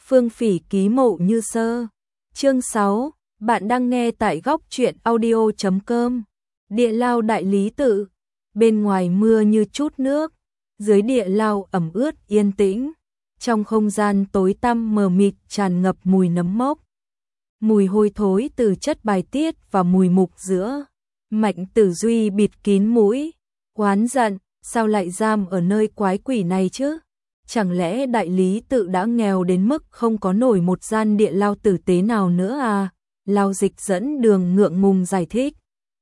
Phương Phỉ ký Mộ Như Sơ. Chương 6, bạn đang nghe tại góc truyện audio.com. Địa lao đại lý tự. Bên ngoài mưa như chút nước, dưới địa lao ẩm ướt yên tĩnh. Trong không gian tối tăm mờ mịt tràn ngập mùi nấm mốc. Mùi hôi thối từ chất bài tiết và mùi mục giữa. Mạnh Tử Duy bịt kín mũi, oán giận, sao lại giam ở nơi quái quỷ này chứ? Chẳng lẽ đại lý tự đã nghèo đến mức không có nổi một gian địa lao tử tế nào nữa à? Lao Dịch dẫn đường ngượng ngùng giải thích.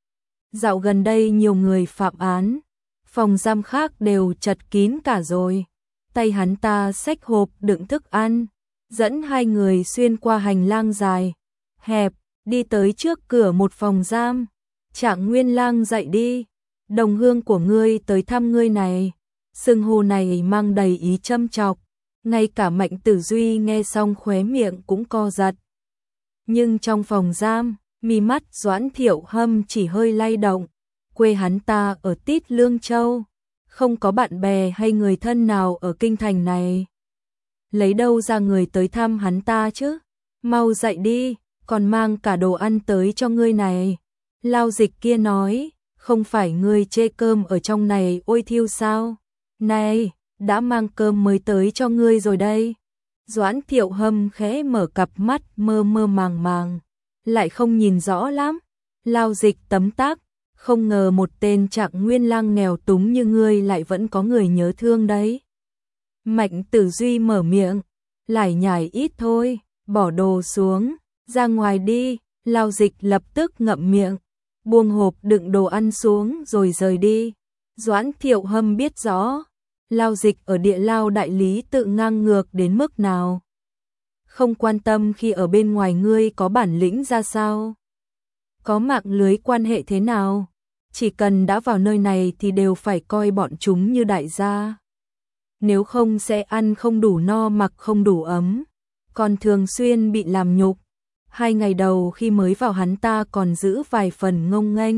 Dạo gần đây nhiều người phạm án, phòng giam khác đều chật kín cả rồi. Tay hắn ta xách hộp đựng thức ăn, dẫn hai người xuyên qua hành lang dài, hẹp, đi tới trước cửa một phòng giam. Trạng Nguyên Lang dậy đi, đồng hương của ngươi tới thăm ngươi này. Xưng hô này mang đầy ý châm chọc, ngay cả Mạnh Tử Duy nghe xong khóe miệng cũng co giật. Nhưng trong phòng giam, mi mắt Doãn Thiệu Hâm chỉ hơi lay động, quê hắn ta ở Tít Lương Châu, không có bạn bè hay người thân nào ở kinh thành này. Lấy đâu ra người tới thăm hắn ta chứ? Mau dậy đi, còn mang cả đồ ăn tới cho ngươi này. Lao Dịch kia nói, không phải ngươi chê cơm ở trong này ôi thiêu sao? Này, đã mang cơm mới tới cho ngươi rồi đây. Doãn Thiệu Hâm khẽ mở cặp mắt mơ mơ màng màng, lại không nhìn rõ lắm. Lao Dịch tấm tắc, không ngờ một tên Trạng Nguyên Lang nghèo túng như ngươi lại vẫn có người nhớ thương đấy. Mạnh Tử Duy mở miệng, lải nhải ít thôi, bỏ đồ xuống, ra ngoài đi. Lao Dịch lập tức ngậm miệng, buông hộp đựng đồ ăn xuống rồi rời đi. Doãn Thiệu Hâm biết rõ, Lao Dịch ở địa lao đại lý tự ngang ngược đến mức nào. Không quan tâm khi ở bên ngoài ngươi có bản lĩnh ra sao, có mạng lưới quan hệ thế nào, chỉ cần đã vào nơi này thì đều phải coi bọn chúng như đại gia. Nếu không sẽ ăn không đủ no mặc không đủ ấm, còn thường xuyên bị làm nhục. 2 ngày đầu khi mới vào hắn ta còn giữ vài phần ngông nghênh,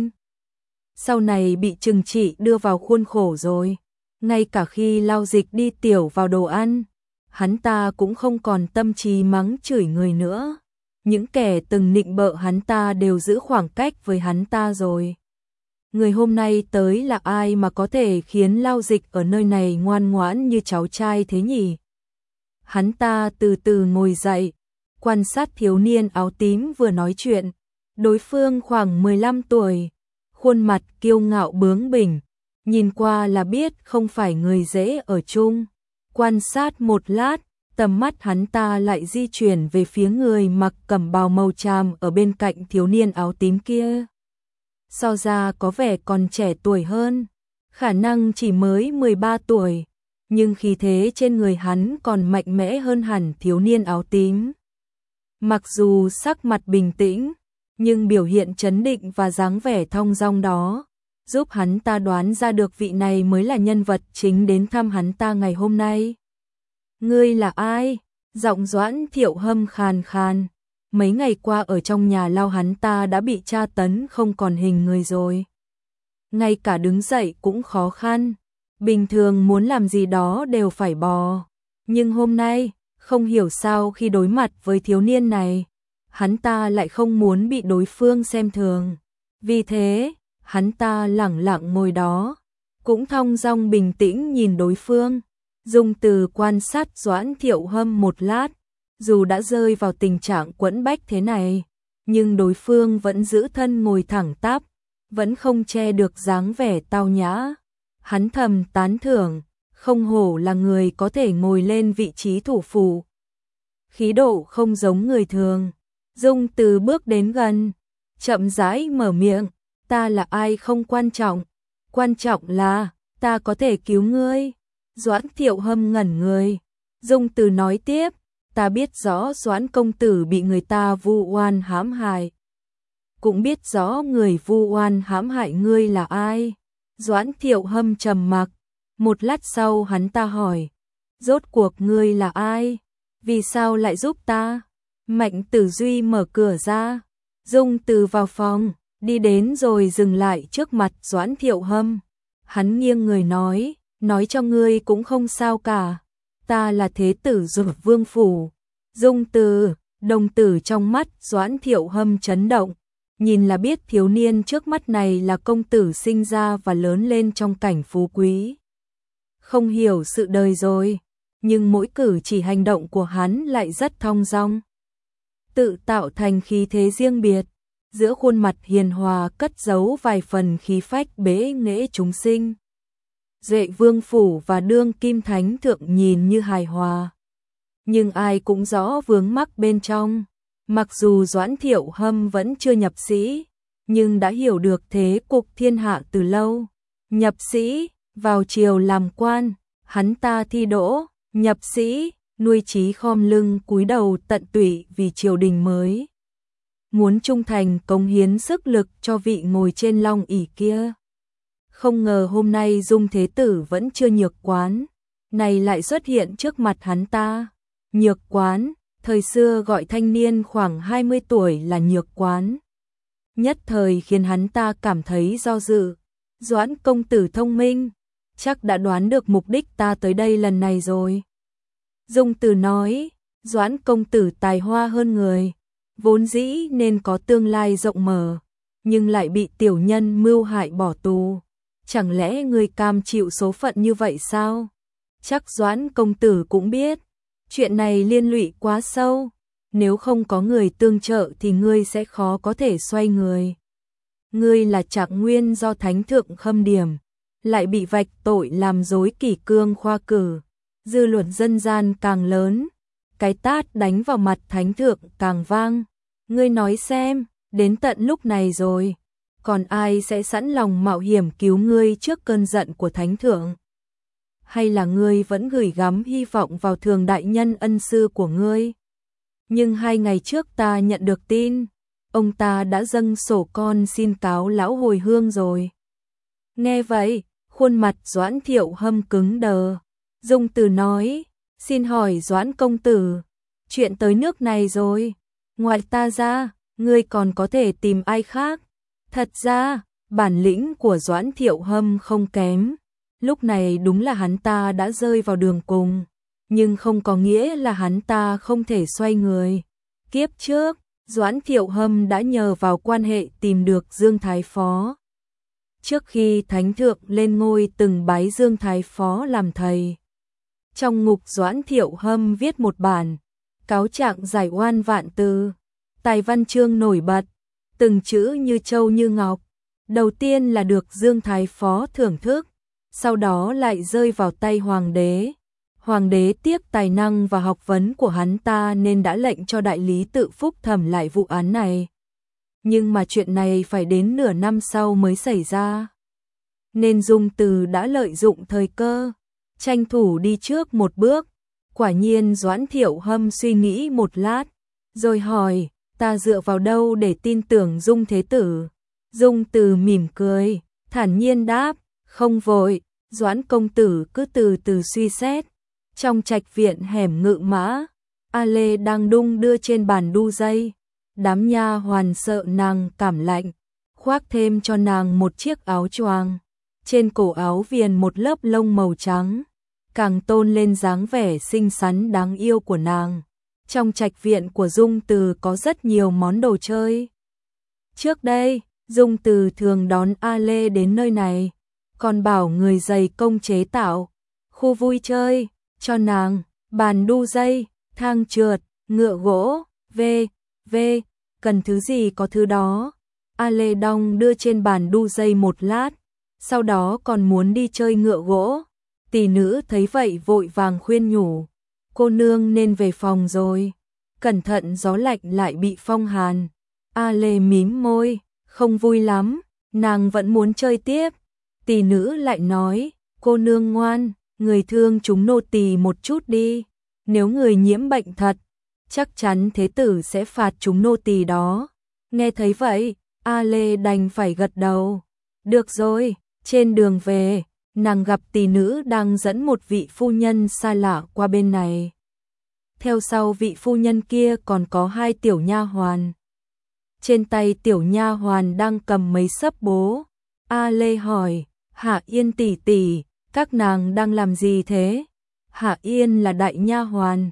sau này bị trừng trị đưa vào khuôn khổ rồi. Ngay cả khi Lao Dịch đi tiểu vào đồ ăn, hắn ta cũng không còn tâm trí mắng chửi người nữa. Những kẻ từng nịnh bợ hắn ta đều giữ khoảng cách với hắn ta rồi. Người hôm nay tới là ai mà có thể khiến Lao Dịch ở nơi này ngoan ngoãn như cháu trai thế nhỉ? Hắn ta từ từ ngồi dậy, quan sát thiếu niên áo tím vừa nói chuyện. Đối phương khoảng 15 tuổi, khuôn mặt kiêu ngạo bướng bỉnh, nhìn qua là biết không phải người dễ ở chung. Quan sát một lát, tầm mắt hắn ta lại di chuyển về phía người mặc cẩm bào màu tràm ở bên cạnh thiếu niên áo tím kia. So ra có vẻ còn trẻ tuổi hơn, khả năng chỉ mới 13 tuổi, nhưng khí thế trên người hắn còn mạnh mẽ hơn hẳn thiếu niên áo tím. Mặc dù sắc mặt bình tĩnh, nhưng biểu hiện trấn định và dáng vẻ thong dong đó giúp hắn ta đoán ra được vị này mới là nhân vật chính đến thăm hắn ta ngày hôm nay. Ngươi là ai? Giọng Doãn Thiệu Hâm khàn khàn. Mấy ngày qua ở trong nhà lao hắn ta đã bị tra tấn không còn hình người rồi. Ngay cả đứng dậy cũng khó khăn. Bình thường muốn làm gì đó đều phải bò. Nhưng hôm nay, không hiểu sao khi đối mặt với thiếu niên này, hắn ta lại không muốn bị đối phương xem thường. Vì thế, hắn ta lẳng lặng ngồi đó, cũng thong dong bình tĩnh nhìn đối phương. Dùng từ quan sát Doãn Thiệu Hâm một lát, dù đã rơi vào tình trạng quẫn bách thế này, nhưng đối phương vẫn giữ thân ngồi thẳng tắp, vẫn không che được dáng vẻ tao nhã. Hắn thầm tán thưởng, không hổ là người có thể ngồi lên vị trí thủ phủ. Khí độ không giống người thường. Dung từ bước đến gần, chậm rãi mở miệng, ta là ai không quan trọng, quan trọng là ta có thể cứu ngươi. Doãn Thiệu Hâm ngẩn người. Dung từ nói tiếp, ta biết rõ Doãn công tử bị người ta vu oan hãm hại, cũng biết rõ người vu oan hãm hại ngươi là ai. Doãn Thiệu Hâm trầm mặc, một lát sau hắn ta hỏi, rốt cuộc ngươi là ai? Vì sao lại giúp ta? Mạnh Tử Duy mở cửa ra, Dung từ vào phòng, đi đến rồi dừng lại trước mặt Doãn Thiệu Hâm. Hắn nghiêng người nói cho ngươi cũng không sao cả. Ta là thế tử Dực Vương phủ, Dung Từ, đồng tử trong mắt Doãn Thiệu Hâm chấn động, nhìn là biết thiếu niên trước mắt này là công tử sinh ra và lớn lên trong cảnh phú quý. Không hiểu sự đời rồi, nhưng mỗi cử chỉ hành động của hắn lại rất thong dong. Tự tạo thành khí thế riêng biệt, giữa khuôn mặt hiền hòa cất giấu vài phần khí phách bế nghệ chúng sinh. Duệ Vương Phủ và đương kim thánh thượng nhìn như hài hòa, nhưng ai cũng rõ vướng mắc bên trong. Mặc dù Doãn Thiệu Hâm vẫn chưa nhập sĩ, nhưng đã hiểu được thế cục thiên hạ từ lâu. Nhập sĩ, vào triều làm quan, hắn ta thi đỗ, nhập sĩ, nuôi trí khom lưng cúi đầu tận tụy vì triều đình mới. Muốn trung thành cống hiến sức lực cho vị ngồi trên long ỷ kia. Không ngờ hôm nay Dung Thế Tử vẫn chưa nhược quán, này lại xuất hiện trước mặt hắn ta. Nhược quán, thời xưa gọi thanh niên khoảng 20 tuổi là nhược quán. Nhất thời khiến hắn ta cảm thấy do dự. Doãn công tử thông minh, chắc đã đoán được mục đích ta tới đây lần này rồi. Dung Từ nói, Doãn công tử tài hoa hơn người, vốn dĩ nên có tương lai rộng mở, nhưng lại bị tiểu nhân mưu hại bỏ tù. Chẳng lẽ người cam chịu số phận như vậy sao? Chắc Doãn công tử cũng biết, chuyện này liên lụy quá sâu, nếu không có người tương trợ thì ngươi sẽ khó có thể xoay người. Ngươi là Trạng Nguyên do thánh thượng khâm điểm, lại bị vạch tội làm dối kỷ cương khoa cử, dư luận dân gian càng lớn, cái tát đánh vào mặt thánh thượng càng vang. Ngươi nói xem, đến tận lúc này rồi, còn ai sẽ sẵn lòng mạo hiểm cứu ngươi trước cơn giận của thánh thượng? Hay là ngươi vẫn gửi gắm hy vọng vào Thường đại nhân ân sư của ngươi? Nhưng 2 ngày trước ta nhận được tin, ông ta đã dâng sổ con xin cáo lão hồi hương rồi. Nghe vậy, khuôn mặt Doãn Thiệu Hâm cứng đờ. Dung Từ nói, xin hỏi Doãn công tử, chuyện tới nước này rồi, ngoài ta ra, ngươi còn có thể tìm ai khác? Thật ra, bản lĩnh của Doãn Thiệu Hâm không kém. Lúc này đúng là hắn ta đã rơi vào đường cùng, nhưng không có nghĩa là hắn ta không thể xoay người. Kiếp trước, Doãn Thiệu Hâm đã nhờ vào quan hệ tìm được Dương Thái Phó. Trước khi thánh thượng lên ngôi từng bái Dương Thái Phó làm thầy. Trong ngục Doãn Thiệu Hâm viết một bản cáo trạng giải oan vạn từ, tài văn chương nổi bật, từng chữ như châu như ngọc. Đầu tiên là được Dương Thái Phó thưởng thức, sau đó lại rơi vào tay hoàng đế. Hoàng đế tiếc tài năng và học vấn của hắn ta nên đã lệnh cho đại lý tự phúc thẩm lại vụ án này. Nhưng mà chuyện này phải đến nửa năm sau mới xảy ra. Nên Dung Từ đã lợi dụng thời cơ, tranh thủ đi trước một bước. Quả nhiên Doãn Thiệu Hâm suy nghĩ một lát, rồi hỏi, ta dựa vào đâu để tin tưởng Dung Thế Tử? Dung Từ mỉm cười, thản nhiên đáp, không vội, Doãn công tử cứ từ từ suy xét. Trong trạch viện hẻm Ngự Mã, A Lê đang đung đưa trên bàn đu dây. Đám nha hoàn sợ nàng cảm lạnh, khoác thêm cho nàng một chiếc áo choàng. Trên cổ áo viền một lớp lông màu trắng, càng tôn lên dáng vẻ xinh xắn đáng yêu của nàng. Trong trạch viện của Dung Từ có rất nhiều món đồ chơi. Trước đây, Dung Từ thường đón A Lê đến nơi này, còn bảo người dày công chế tạo khu vui chơi cho nàng, bàn đu dây, thang trượt, ngựa gỗ, v.v. Cần thứ gì có thứ đó. A Lê đong đưa trên bàn đu dây một lát, sau đó còn muốn đi chơi ngựa gỗ. Tỷ nữ thấy vậy vội vàng khuyên nhủ, cô nương nên về phòng rồi, cẩn thận gió lạnh lại bị phong hàn. A Lê mím môi, không vui lắm, nàng vẫn muốn chơi tiếp. Tỷ nữ lại nói, cô nương ngoan, người thương chúng nô tỳ một chút đi, nếu người nhiễm bệnh thật, chắc chắn thế tử sẽ phạt chúng nô tỳ đó. Nghe thấy vậy, A Lê đành phải gật đầu. Được rồi, trên đường về, nàng gặp tỷ nữ đang dẫn một vị phu nhân xa lạ qua bên này. Theo sau vị phu nhân kia còn có 2 tiểu nha hoàn. Trên tay tiểu nha hoàn đang cầm mấy sấp bố. A Lê hỏi, Hạ Yên tỷ tỷ, các nàng đang làm gì thế? Hạ Yên là đại nha hoàn,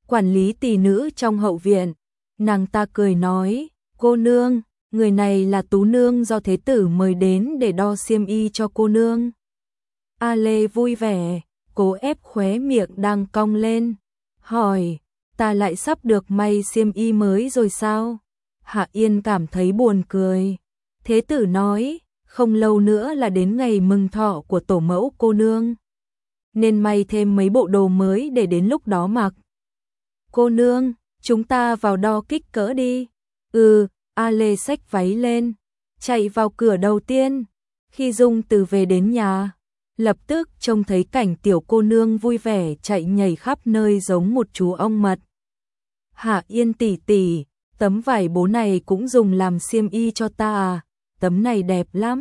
quản lý tỷ nữ trong hậu viện. Nàng ta cười nói, cô nương, người này là Tú nương do thế tử mời đến để đo xiêm y cho cô nương. A Lê vui vẻ, cố ép khóe miệng đang cong lên, hỏi, ta lại sắp được may xiêm y mới rồi sao? Hạ Yên cảm thấy buồn cười. Thế tử nói, không lâu nữa là đến ngày mừng thọ của tổ mẫu cô nương, nên may thêm mấy bộ đồ mới để đến lúc đó mặc. Cô nương, chúng ta vào đo kích cỡ đi. A Lê xách váy lên, chạy vào cửa đầu tiên. Khi Dung Từ về đến nhà, lập tức trông thấy cảnh tiểu cô nương vui vẻ chạy nhảy khắp nơi giống một chú ong mật. Hạ Yên tỷ tỷ, tấm vải bố này cũng dùng làm xiêm y cho ta à? Tấm này đẹp lắm.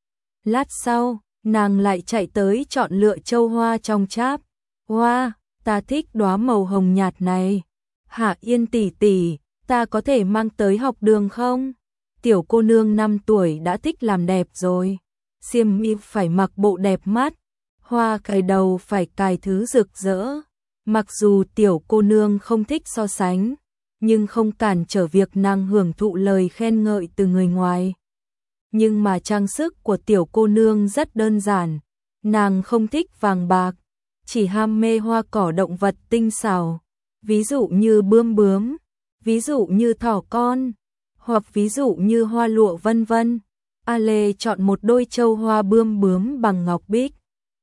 Lát sau, nàng lại chạy tới chọn lựa châu hoa trong cháp. Hoa, ta thích đóa màu hồng nhạt này. Hạ Yên tỷ tỷ, ta có thể mang tới học đường không? Tiểu cô nương 5 tuổi đã thích làm đẹp rồi. Xiêm y phải mặc bộ đẹp mắt, hoa cài đầu phải cài thứ rực rỡ. Mặc dù tiểu cô nương không thích so sánh, nhưng không cản trở việc nàng hưởng thụ lời khen ngợi từ người ngoài. Nhưng mà trang sức của tiểu cô nương rất đơn giản, nàng không thích vàng bạc, chỉ ham mê hoa cỏ động vật tinh xảo, ví dụ như bươm bướm, ví dụ như thỏ con, hoặc ví dụ như hoa lụa vân vân. A Lê chọn một đôi châu hoa bươm bướm bằng ngọc bích,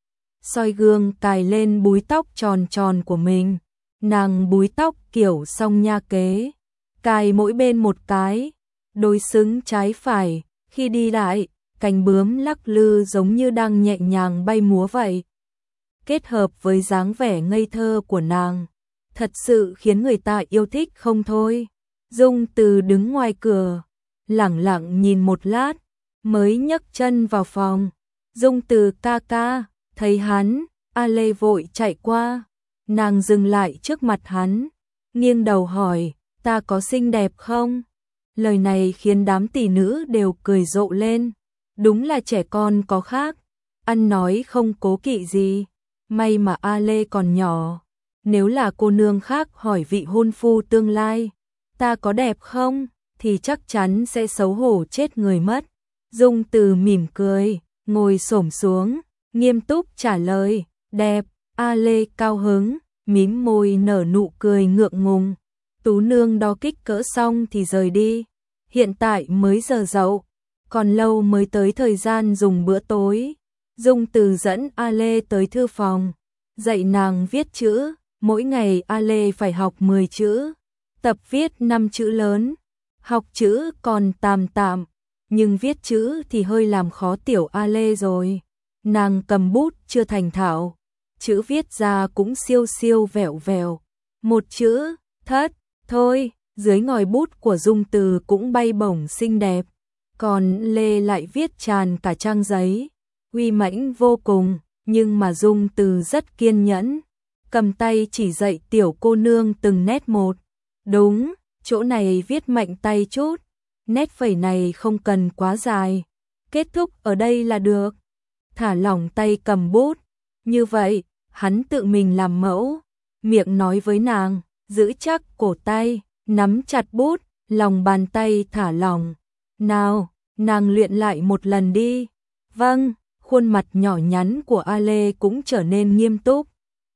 soi gương cài lên búi tóc tròn tròn của mình. Nàng búi tóc kiểu song nha kế, cài mỗi bên một cái, đối xứng trái phải, khi đi lại, cánh bướm lắc lư giống như đang nhẹ nhàng bay múa vậy. Kết hợp với dáng vẻ ngây thơ của nàng, thật sự khiến người ta yêu thích không thôi. Dung Từ đứng ngoài cửa, lẳng lặng nhìn một lát, mới nhấc chân vào phòng. Dung Từ ca ca, thấy hắn, A Lê vội chạy qua. Nàng dừng lại trước mặt hắn, nghiêng đầu hỏi, ta có xinh đẹp không? Lời này khiến đám tỷ nữ đều cười rộ lên. Đúng là trẻ con có khác, ăn nói không cố kỵ gì. May mà A Lê còn nhỏ, nếu là cô nương khác hỏi vị hôn phu tương lai, ta có đẹp không? Thì chắc chắn sẽ xấu hổ chết người mất. Dung Từ mỉm cười, ngồi xổm xuống, nghiêm túc trả lời, đẹp. A Lê cao hứng, mím môi nở nụ cười ngượng ngùng. Tú nương đo kích cỡ xong thì rời đi. Hiện tại mới giờ dậu, còn lâu mới tới thời gian dùng bữa tối. Dung Từ dẫn A Lê tới thư phòng, dạy nàng viết chữ. Mỗi ngày A Lê phải học 10 chữ, tập viết 5 chữ lớn. Học chữ còn tạm tạm, nhưng viết chữ thì hơi làm khó tiểu A Lê rồi. Nàng cầm bút chưa thành thạo, chữ viết ra cũng siêu siêu vẹo vẹo. Một chữ, thất, thôi, dưới ngòi bút của Dung Từ cũng bay bổng xinh đẹp. Còn Lê lại viết tràn cả trang giấy, uy mãnh vô cùng, nhưng mà Dung Từ rất kiên nhẫn, cầm tay chỉ dạy tiểu cô nương từng nét một. Đúng, chỗ này viết mạnh tay chút, nét phẩy này không cần quá dài, kết thúc ở đây là được. Thả lỏng tay cầm bút, như vậy, hắn tự mình làm mẫu, miệng nói với nàng, giữ chắc cổ tay, nắm chặt bút, lòng bàn tay thả lỏng. Nào, nàng luyện lại một lần đi. Vâng, khuôn mặt nhỏ nhắn của A Lê cũng trở nên nghiêm túc.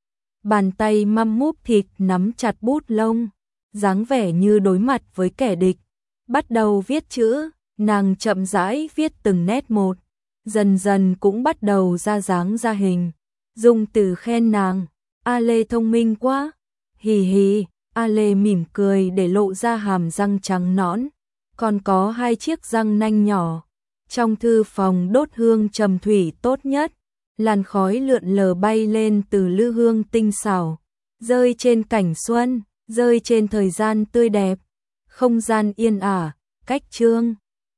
Bàn tay măm múp thịt nắm chặt bút lông, dáng vẻ như đối mặt với kẻ địch. Bắt đầu viết chữ, nàng chậm rãi viết từng nét một, dần dần cũng bắt đầu ra dáng ra hình. Dung Từ khen nàng, A Lê thông minh quá. Hì hì, A Lê mỉm cười để lộ ra hàm răng trắng nõn, còn có 2 chiếc răng nanh nhỏ. Trong thư phòng đốt hương trầm thủy tốt nhất, làn khói lượn lờ bay lên từ lư hương tinh xảo, rơi trên cảnh xuân, rơi trên thời gian tươi đẹp. Không gian yên ả, cách chương.